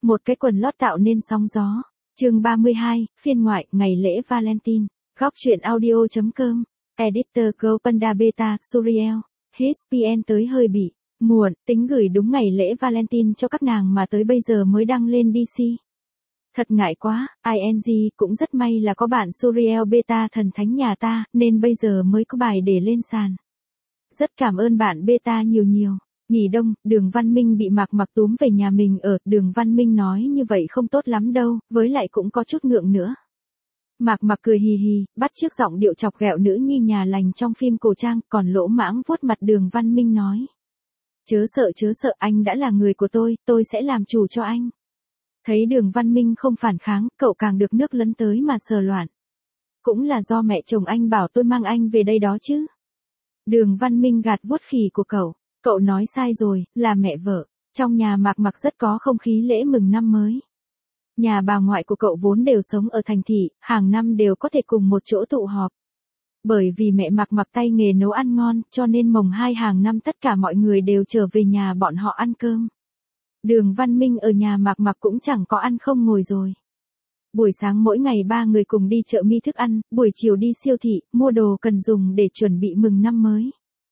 Một cái quần lót tạo nên sóng gió. Chương 32, phiên ngoại, ngày lễ Valentine. Góc truyện audio.com. Editor Go Panda Beta, Suriel. HSPN tới hơi bị muộn, tính gửi đúng ngày lễ Valentine cho các nàng mà tới bây giờ mới đăng lên DC. Thật ngại quá, ING cũng rất may là có bạn Suriel Beta thần thánh nhà ta, nên bây giờ mới có bài để lên sàn. Rất cảm ơn bạn Beta nhiều nhiều. Nghỉ đông, Đường Văn Minh bị Mạc Mặc túm về nhà mình ở, Đường Văn Minh nói như vậy không tốt lắm đâu, với lại cũng có chút ngượng nữa. Mạc Mặc cười hì hì, bắt chước giọng điệu chọc ghẹo nữ nhi nhà lành trong phim cổ trang, còn lỗ mãng vuốt mặt Đường Văn Minh nói. Chớ sợ, anh đã là người của tôi sẽ làm chủ cho anh. Thấy Đường Văn Minh không phản kháng, cậu càng được nước lấn tới mà sờ loạn. Cũng là do mẹ chồng anh bảo tôi mang anh về đây đó chứ. Đường Văn Minh gạt vuốt khỉ của cậu. Cậu nói sai rồi, là mẹ vợ. Trong nhà Mạc Mặc rất có không khí lễ mừng năm mới. Nhà bà ngoại của cậu vốn đều sống ở thành thị, hàng năm đều có thể cùng một chỗ tụ họp. Bởi vì mẹ Mạc Mặc tay nghề nấu ăn ngon, cho nên mồng 2 hàng năm tất cả mọi người đều trở về nhà bọn họ ăn cơm. Đường Văn Minh ở nhà Mạc Mặc cũng chẳng có ăn không ngồi rồi. Buổi sáng mỗi ngày ba người cùng đi chợ mi thức ăn, buổi chiều đi siêu thị, mua đồ cần dùng để chuẩn bị mừng năm mới.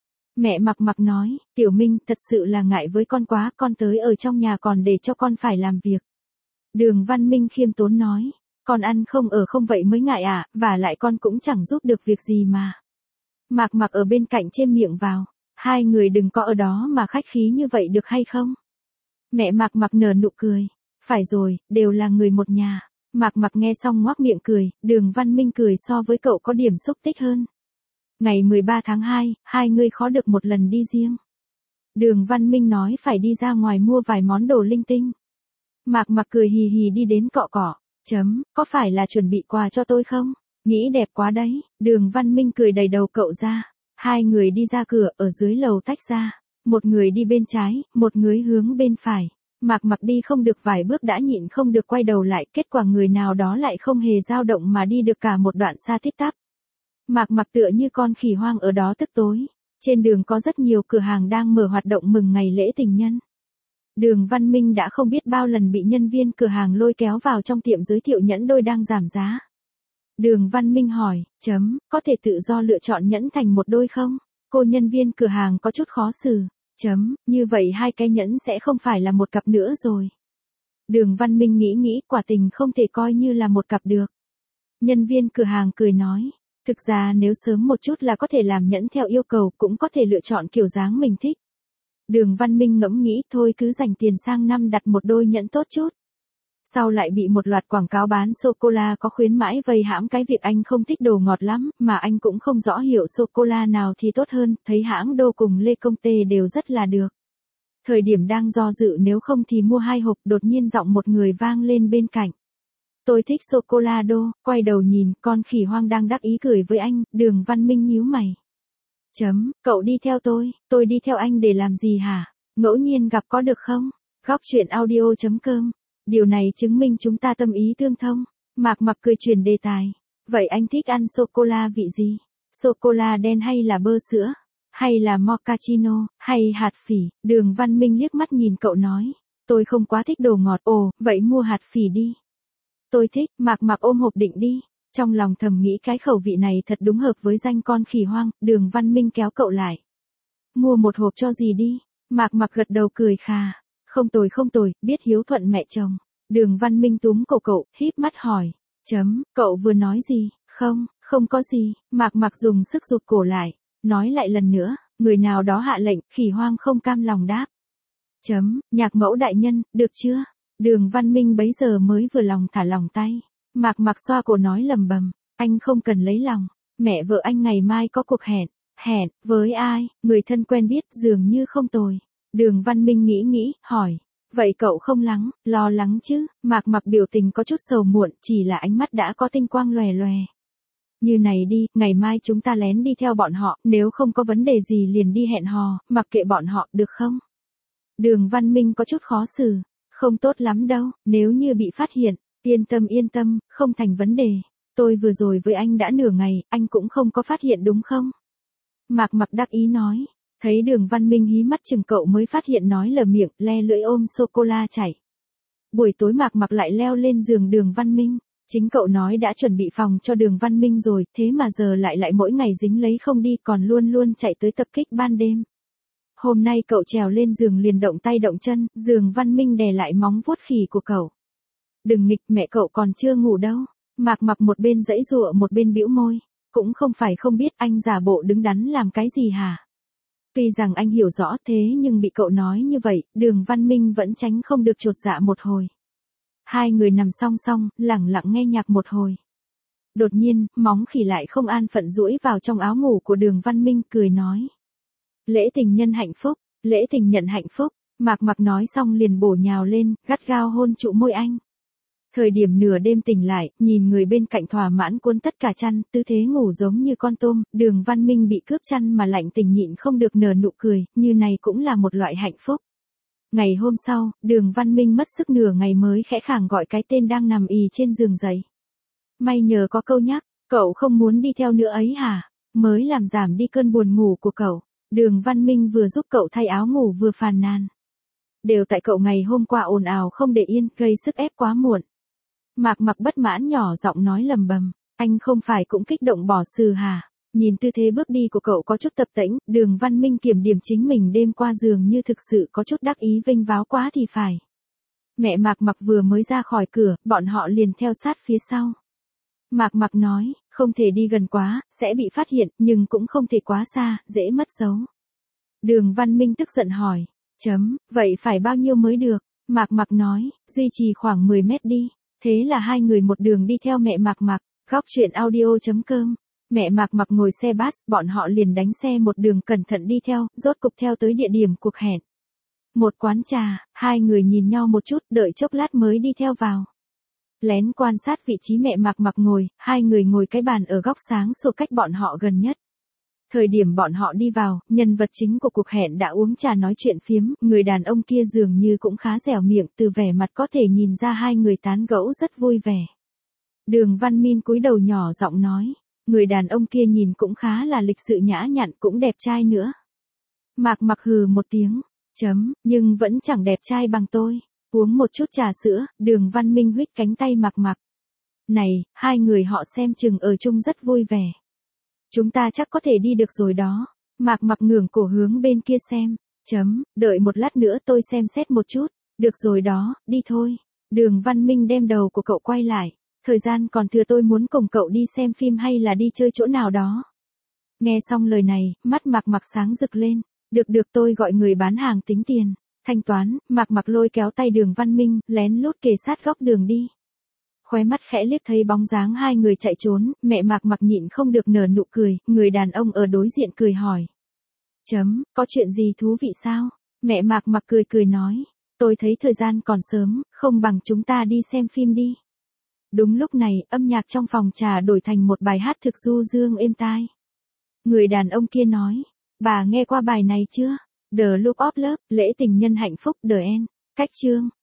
Mẹ Mạc Mặc nói, Tiểu Minh thật sự là ngại với con quá, con tới ở trong nhà còn để cho con phải làm việc. Đường Văn Minh khiêm tốn nói, con ăn không ở không vậy mới ngại à, và lại con cũng chẳng giúp được việc gì mà. Mạc Mặc ở bên cạnh chêm miệng vào, hai người đừng có ở đó mà khách khí như vậy được hay không? Mẹ Mạc Mặc nở nụ cười, phải rồi, đều là người một nhà. Mạc Mặc nghe xong ngoác miệng cười, Đường Văn Minh cười so với cậu có điểm xúc tích hơn. Ngày 13 tháng 2, hai người khó được một lần đi riêng. Đường Văn Minh nói phải đi ra ngoài mua vài món đồ linh tinh. Mạc Mặc cười hì hì đi đến cọ cọ, có phải là chuẩn bị quà cho tôi không? Nghĩ đẹp quá đấy, Đường Văn Minh cười đầy đầu cậu ra. Hai người đi ra cửa, ở dưới lầu tách ra. Một người đi bên trái, một người hướng bên phải. Mạc Mặc đi không được vài bước đã nhịn không được quay đầu lại, kết quả người nào đó lại không hề dao động mà đi được cả một đoạn xa tít tắp. Mạc Mặc tựa như con khỉ hoang ở đó tức tối. Trên đường có rất nhiều cửa hàng đang mở hoạt động mừng ngày lễ tình nhân. Đường Văn Minh đã không biết bao lần bị nhân viên cửa hàng lôi kéo vào trong tiệm giới thiệu nhẫn đôi đang giảm giá. Đường Văn Minh hỏi, có thể tự do lựa chọn nhẫn thành một đôi không? Cô nhân viên cửa hàng có chút khó xử. Như vậy hai cái nhẫn sẽ không phải là một cặp nữa rồi. Đường Văn Minh nghĩ quả tình không thể coi như là một cặp được. Nhân viên cửa hàng cười nói, thực ra nếu sớm một chút là có thể làm nhẫn theo yêu cầu, cũng có thể lựa chọn kiểu dáng mình thích. Đường Văn Minh ngẫm nghĩ thôi cứ dành tiền sang năm đặt một đôi nhẫn tốt chút. Sau lại bị một loạt quảng cáo bán sô-cô-la có khuyến mãi vây hãm cái việc anh không thích đồ ngọt lắm, mà anh cũng không rõ hiệu sô-cô-la nào thì tốt hơn, thấy hãng Đô cùng Lê Công Tê đều rất là được. Thời điểm đang do dự nếu không thì mua 2 hộp, đột nhiên giọng một người vang lên bên cạnh. Tôi thích sô-cô-la Đô, quay đầu nhìn, con khỉ hoang đang đắc ý cười với anh, Đường Văn Minh nhíu mày. Cậu đi theo tôi đi theo anh để làm gì hả? Ngẫu nhiên gặp có được không? Góc truyện audio.com. Điều này chứng minh chúng ta tâm ý tương thông. Mạc Mặc cười chuyển đề tài. Vậy anh thích ăn sô-cô-la vị gì? Sô-cô-la đen hay là bơ sữa? Hay là mochaccino, hay hạt phỉ? Đường Văn Minh liếc mắt nhìn cậu nói. Tôi không quá thích đồ ngọt. Ồ, vậy mua hạt phỉ đi. Tôi thích. Mạc Mặc ôm hộp định đi. Trong lòng thầm nghĩ cái khẩu vị này thật đúng hợp với danh con khỉ hoang. Đường Văn Minh kéo cậu lại. Mua một hộp cho gì đi? Mạc Mặc gật đầu cười khà. Không tồi, biết hiếu thuận mẹ chồng. Đường Văn Minh túm cổ cậu, híp mắt hỏi. Cậu vừa nói gì? Không có gì. Mạc Mặc dùng sức rụt cổ lại. Nói lại lần nữa, người nào đó hạ lệnh, khỉ hoang không cam lòng đáp. Nhạc mẫu đại nhân, được chưa? Đường Văn Minh bấy giờ mới vừa lòng thả lòng tay. Mạc Mặc xoa cổ nói lầm bầm, anh không cần lấy lòng. Mẹ vợ anh ngày mai có cuộc hẹn. Hẹn, với ai? Người thân quen biết, dường như không tồi. Đường Văn Minh nghĩ, hỏi. Vậy cậu không lo lắng chứ? Mạc Mặc biểu tình có chút sầu muộn, chỉ là ánh mắt đã có tinh quang lòe lòe. Như này đi, ngày mai chúng ta lén đi theo bọn họ, nếu không có vấn đề gì liền đi hẹn hò, mặc kệ bọn họ, được không? Đường Văn Minh có chút khó xử. Không tốt lắm đâu, nếu như bị phát hiện. Yên tâm, không thành vấn đề. Tôi vừa rồi với anh đã nửa ngày, anh cũng không có phát hiện đúng không? Mạc Mặc đắc ý nói. Thấy Đường Văn Minh hí mắt chừng cậu mới phát hiện nói lờ miệng, le lưỡi ôm sô-cô-la chảy. Buổi tối Mạc Mặc lại leo lên giường Đường Văn Minh. Chính cậu nói đã chuẩn bị phòng cho Đường Văn Minh rồi, thế mà giờ lại mỗi ngày dính lấy không đi, còn luôn luôn chạy tới tập kích ban đêm. Hôm nay cậu trèo lên giường liền động tay động chân, Đường Văn Minh đè lại móng vuốt khỉ của cậu. Đừng nghịch, mẹ cậu còn chưa ngủ đâu. Mạc Mặc một bên giãy giụa một bên bĩu môi. Cũng không phải không biết anh giả bộ đứng đắn làm cái gì hả? Tuy rằng anh hiểu rõ thế nhưng bị cậu nói như vậy, Đường Văn Minh vẫn tránh không được chột dạ một hồi. Hai người nằm song song, lẳng lặng nghe nhạc một hồi. Đột nhiên, móng khỉ lại không an phận duỗi vào trong áo ngủ của Đường Văn Minh, cười nói. Lễ tình nhân hạnh phúc, lễ tình nhân hạnh phúc. Mạc Mặc nói xong liền bổ nhào lên, gắt gao hôn trụ môi anh. Thời điểm nửa đêm tỉnh lại, nhìn người bên cạnh thỏa mãn cuốn tất cả chăn, tư thế ngủ giống như con tôm, Đường Văn Minh bị cướp chăn mà lạnh tình nhịn không được nở nụ cười, như này cũng là một loại hạnh phúc. Ngày hôm sau, Đường Văn Minh mất sức nửa ngày mới khẽ khàng gọi cái tên đang nằm ì trên giường dậy. May nhờ có câu nhắc, cậu không muốn đi theo nữa ấy hả? Mới làm giảm đi cơn buồn ngủ của cậu. Đường Văn Minh vừa giúp cậu thay áo ngủ vừa phàn nàn. Đều tại cậu ngày hôm qua ồn ào không để yên, gây sức ép quá muộn. Mạc Mặc bất mãn nhỏ giọng nói lầm bầm, anh không phải cũng kích động bỏ sừ hả? Nhìn tư thế bước đi của cậu có chút tập tễnh, Đường Văn Minh kiểm điểm chính mình đêm qua dường như thực sự có chút đắc ý vênh váo quá thì phải. Mẹ Mạc Mặc vừa mới ra khỏi cửa, bọn họ liền theo sát phía sau. Mạc Mặc nói, không thể đi gần quá, sẽ bị phát hiện, nhưng cũng không thể quá xa, dễ mất dấu. Đường Văn Minh tức giận hỏi, vậy phải bao nhiêu mới được? Mạc Mặc nói, duy trì khoảng 10 mét đi. Thế là hai người một đường đi theo mẹ Mạc Mặc. Góc truyện audio.com. Mẹ Mạc Mặc ngồi xe bus, bọn họ liền đánh xe một đường cẩn thận đi theo, rốt cục theo tới địa điểm cuộc hẹn. Một quán trà, hai người nhìn nhau một chút, đợi chốc lát mới đi theo vào. Lén quan sát vị trí mẹ Mạc Mặc ngồi, hai người ngồi cái bàn ở góc sáng sủa cách bọn họ gần nhất. Thời điểm bọn họ đi vào, nhân vật chính của cuộc hẹn đã uống trà nói chuyện phiếm, người đàn ông kia dường như cũng khá dẻo miệng, từ vẻ mặt có thể nhìn ra hai người tán gẫu rất vui vẻ. Đường Văn Minh cúi đầu nhỏ giọng nói, người đàn ông kia nhìn cũng khá là lịch sự nhã nhặn, cũng đẹp trai nữa. Mạc Mặc hừ một tiếng, nhưng vẫn chẳng đẹp trai bằng tôi. Uống một chút trà sữa, Đường Văn Minh huých cánh tay Mạc Mặc. Này, hai người họ xem chừng ở chung rất vui vẻ. Chúng ta chắc có thể đi được rồi đó. Mạc Mặc ngẩng cổ hướng bên kia xem. Đợi một lát nữa tôi xem xét một chút. Được rồi đó, đi thôi. Đường Văn Minh đem đầu của cậu quay lại. Thời gian còn thừa, tôi muốn cùng cậu đi xem phim hay là đi chơi chỗ nào đó. Nghe xong lời này, mắt Mạc Mặc sáng rực lên. Được, tôi gọi người bán hàng tính tiền. Thanh toán. Mạc Mặc lôi kéo tay Đường Văn Minh, lén lút kề sát góc đường đi. Khóe mắt khẽ liếc thấy bóng dáng hai người chạy trốn, mẹ Mạc Mặc nhịn không được nở nụ cười, người đàn ông ở đối diện cười hỏi. Có chuyện gì thú vị sao? Mẹ Mạc Mặc cười nói, tôi thấy thời gian còn sớm, không bằng chúng ta đi xem phim đi. Đúng lúc này, âm nhạc trong phòng trà đổi thành một bài hát thực du dương êm tai. Người đàn ông kia nói, bà nghe qua bài này chưa? The Look of Love, lễ tình nhân hạnh phúc, The End. Cách chương.